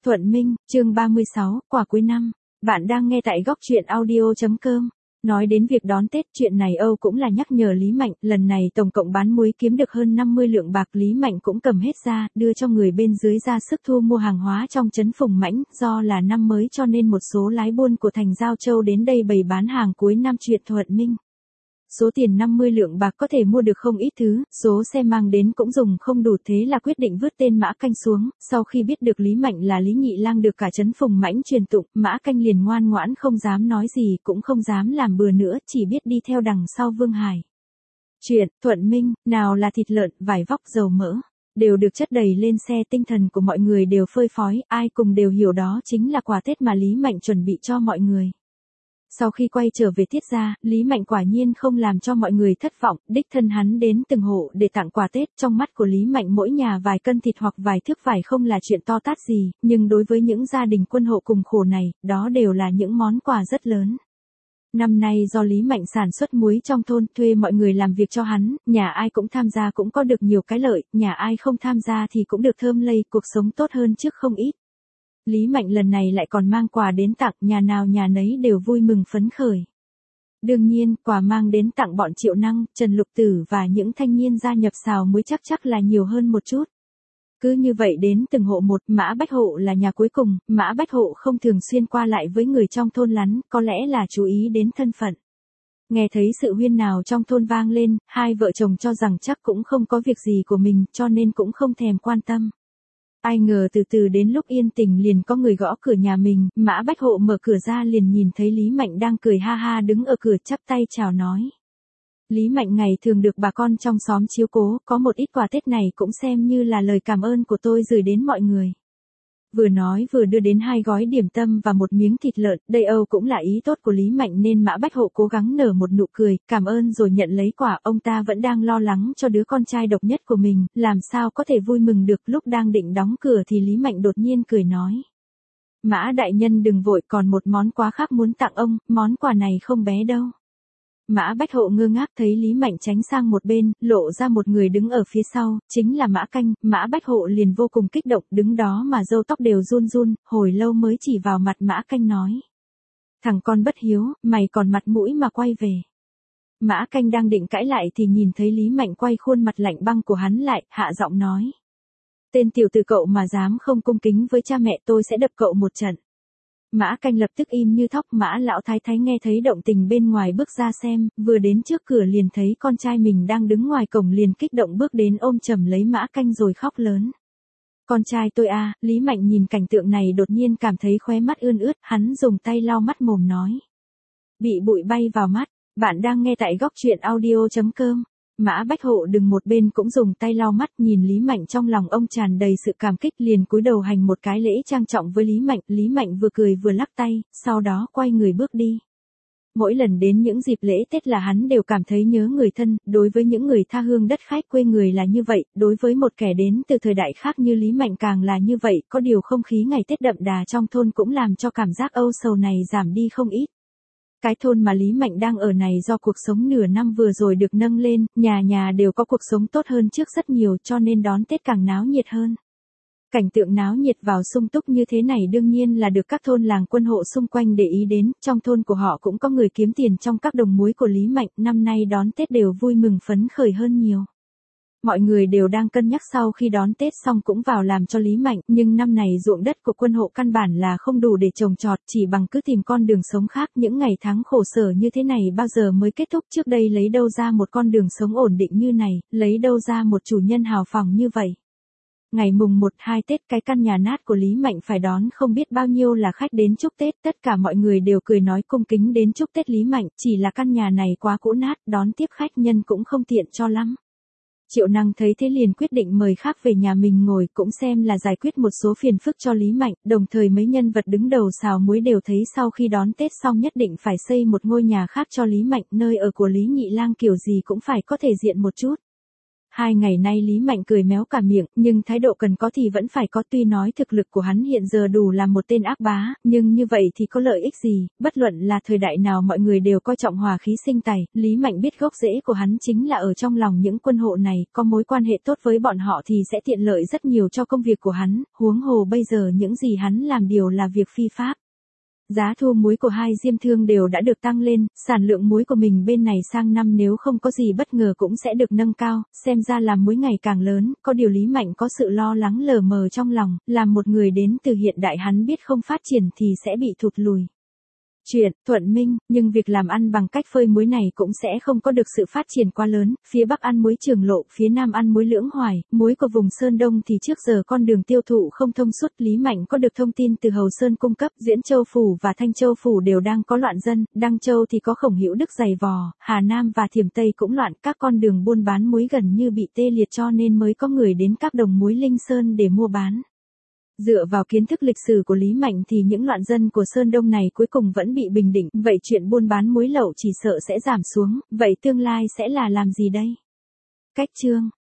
Thuận Minh, chương 36, quả cuối năm. Bạn đang nghe tại góc truyện audio.com. Nói đến việc đón Tết, chuyện này Âu cũng là nhắc nhở Lý Mạnh, lần này tổng cộng bán muối kiếm được hơn 50 lượng bạc, Lý Mạnh cũng cầm hết ra, đưa cho người bên dưới ra sức thu mua hàng hóa trong trấn Phùng Mãnh, do là năm mới cho nên một số lái buôn của thành Giao Châu đến đây bày bán hàng cuối năm chuyện Thuận Minh. Số tiền 50 lượng bạc có thể mua được không ít thứ, số xe mang đến cũng dùng không đủ, thế là quyết định vứt tên Mã Canh xuống. Sau khi biết được Lý Mạnh là Lý Nhị Lang được cả trấn Phùng Mãnh truyền tụng, Mã Canh liền ngoan ngoãn không dám nói gì, cũng không dám làm bừa nữa, chỉ biết đi theo đằng sau Vương Hải. Chuyện Thuận Minh, nào là thịt lợn, vải vóc, dầu mỡ, đều được chất đầy lên xe, tinh thần của mọi người đều phơi phới, ai cùng đều hiểu đó chính là quà Tết mà Lý Mạnh chuẩn bị cho mọi người. Sau khi quay trở về Tiết gia, Lý Mạnh quả nhiên không làm cho mọi người thất vọng, đích thân hắn đến từng hộ để tặng quà Tết. Trong mắt của Lý Mạnh mỗi nhà vài cân thịt hoặc vài thước vải không là chuyện to tát gì, nhưng đối với những gia đình quân hộ cùng khổ này, đó đều là những món quà rất lớn. Năm nay do Lý Mạnh sản xuất muối trong thôn, thuê mọi người làm việc cho hắn, nhà ai cũng tham gia cũng có được nhiều cái lợi, nhà ai không tham gia thì cũng được thơm lây, cuộc sống tốt hơn trước không ít. Lý Mạnh lần này lại còn mang quà đến tặng, nhà nào nhà nấy đều vui mừng phấn khởi. Đương nhiên, quà mang đến tặng bọn Triệu Năng, Trần Lục Tử và những thanh niên gia nhập xào muối chắc là nhiều hơn một chút. Cứ như vậy đến từng hộ một, Mã Bách Hộ là nhà cuối cùng, Mã Bách Hộ không thường xuyên qua lại với người trong thôn lắm, có lẽ là chú ý đến thân phận. Nghe thấy sự huyên náo trong thôn vang lên, hai vợ chồng cho rằng chắc cũng không có việc gì của mình, cho nên cũng không thèm quan tâm. Ai ngờ từ từ đến lúc yên tĩnh liền có người gõ cửa nhà mình, Mã Bách Hộ mở cửa ra liền nhìn thấy Lý Mạnh đang cười ha ha đứng ở cửa chắp tay chào nói. Lý Mạnh ngày thường được bà con trong xóm chiếu cố, có một ít quà Tết này cũng xem như là lời cảm ơn của tôi gửi đến mọi người. Vừa nói vừa đưa đến 2 gói điểm tâm và một miếng thịt lợn, đây Âu cũng là ý tốt của Lý Mạnh nên Mã Bách Hộ cố gắng nở một nụ cười, cảm ơn rồi nhận lấy quà. Ông ta vẫn đang lo lắng cho đứa con trai độc nhất của mình, làm sao có thể vui mừng được. Lúc đang định đóng cửa thì Lý Mạnh đột nhiên cười nói. Mã đại nhân đừng vội, còn một món quà khác muốn tặng ông, món quà này không bé đâu. Mã Bách Hộ ngơ ngác thấy Lý Mạnh tránh sang một bên, lộ ra một người đứng ở phía sau, chính là Mã Canh. Mã Bách Hộ liền vô cùng kích động, đứng đó mà râu tóc đều run run, hồi lâu mới chỉ vào mặt Mã Canh nói. Thằng con bất hiếu, mày còn mặt mũi mà quay về. Mã Canh đang định cãi lại thì nhìn thấy Lý Mạnh quay khuôn mặt lạnh băng của hắn lại, hạ giọng nói. Tên tiểu tử cậu mà dám không cung kính với cha mẹ tôi sẽ đập cậu một trận. Mã Canh lập tức im như thóc. Mã lão thái thái nghe thấy động tình bên ngoài bước ra xem, vừa đến trước cửa liền thấy con trai mình đang đứng ngoài cổng liền kích động bước đến ôm chầm lấy Mã Canh rồi khóc lớn. Con trai tôi à, Lý Mạnh nhìn cảnh tượng này đột nhiên cảm thấy khóe mắt ươn ướt, hắn dùng tay lau mắt mồm nói. Bị bụi bay vào mắt, bạn đang nghe tại góc truyện audio.com. Mã Bách Hộ đứng một bên cũng dùng tay lau mắt, nhìn Lý Mạnh trong lòng ông tràn đầy sự cảm kích liền cúi đầu hành một cái lễ trang trọng với Lý Mạnh. Lý Mạnh vừa cười vừa lắc tay, sau đó quay người bước đi. Mỗi lần đến những dịp lễ Tết là hắn đều cảm thấy nhớ người thân, đối với những người tha hương đất khách quê người là như vậy, đối với một kẻ đến từ thời đại khác như Lý Mạnh càng là như vậy, có điều không khí ngày Tết đậm đà trong thôn cũng làm cho cảm giác âu sầu này giảm đi không ít. Cái thôn mà Lý Mạnh đang ở này do cuộc sống nửa năm vừa rồi được nâng lên, nhà nhà đều có cuộc sống tốt hơn trước rất nhiều cho nên đón Tết càng náo nhiệt hơn. Cảnh tượng náo nhiệt vào sung túc như thế này đương nhiên là được các thôn làng quân hộ xung quanh để ý đến, trong thôn của họ cũng có người kiếm tiền trong các đồng muối của Lý Mạnh, năm nay đón Tết đều vui mừng phấn khởi hơn nhiều. Mọi người đều đang cân nhắc sau khi đón Tết xong cũng vào làm cho Lý Mạnh, nhưng năm này ruộng đất của quân hộ căn bản là không đủ để trồng trọt, chỉ bằng cứ tìm con đường sống khác. Những ngày tháng khổ sở như thế này bao giờ mới kết thúc, trước đây lấy đâu ra một con đường sống ổn định như này, lấy đâu ra một chủ nhân hào phóng như vậy. Ngày mùng 1-2 Tết, cái căn nhà nát của Lý Mạnh phải đón không biết bao nhiêu là khách đến chúc Tết, tất cả mọi người đều cười nói cung kính đến chúc Tết Lý Mạnh, chỉ là căn nhà này quá cũ nát, đón tiếp khách nhân cũng không tiện cho lắm. Triệu Năng thấy thế liền quyết định mời khác về nhà mình ngồi, cũng xem là giải quyết một số phiền phức cho Lý Mạnh, đồng thời mấy nhân vật đứng đầu xào muối đều thấy sau khi đón Tết xong nhất định phải xây một ngôi nhà khác cho Lý Mạnh, nơi ở của Lý Nhị Lang kiểu gì cũng phải có thể diện một chút. 2 ngày nay Lý Mạnh cười méo cả miệng, nhưng thái độ cần có thì vẫn phải có, tuy nói thực lực của hắn hiện giờ đủ là một tên ác bá, nhưng như vậy thì có lợi ích gì, bất luận là thời đại nào mọi người đều coi trọng hòa khí sinh tài, Lý Mạnh biết gốc rễ của hắn chính là ở trong lòng những quân hộ này, có mối quan hệ tốt với bọn họ thì sẽ tiện lợi rất nhiều cho công việc của hắn, huống hồ bây giờ những gì hắn làm đều là việc phi pháp. Giá thu muối của hai diêm thương đều đã được tăng lên, sản lượng muối của mình bên này sang năm nếu không có gì bất ngờ cũng sẽ được nâng cao, xem ra là muối ngày càng lớn, có điều Lý Mạnh có sự lo lắng lờ mờ trong lòng, làm một người đến từ hiện đại hắn biết không phát triển thì sẽ bị thụt lùi. Chuyện thuận minh, nhưng việc làm ăn bằng cách phơi muối này cũng sẽ không có được sự phát triển quá lớn, phía Bắc ăn muối Trường Lộ, phía Nam ăn muối Lưỡng Hoài, muối của vùng Sơn Đông thì trước giờ con đường tiêu thụ không thông suốt. Lý Mạnh có được thông tin từ Hầu Sơn cung cấp, Diễn Châu Phủ và Thanh Châu Phủ đều đang có loạn dân, Đăng Châu thì có Khổng Hữu Đức giày vò, Hà Nam và Thiểm Tây cũng loạn, các con đường buôn bán muối gần như bị tê liệt cho nên mới có người đến các đồng muối Linh Sơn để mua bán. Dựa vào kiến thức lịch sử của Lý Mạnh thì những loạn dân của Sơn Đông này cuối cùng vẫn bị bình định, vậy chuyện buôn bán muối lậu chỉ sợ sẽ giảm xuống, vậy tương lai sẽ là làm gì đây? Cách chương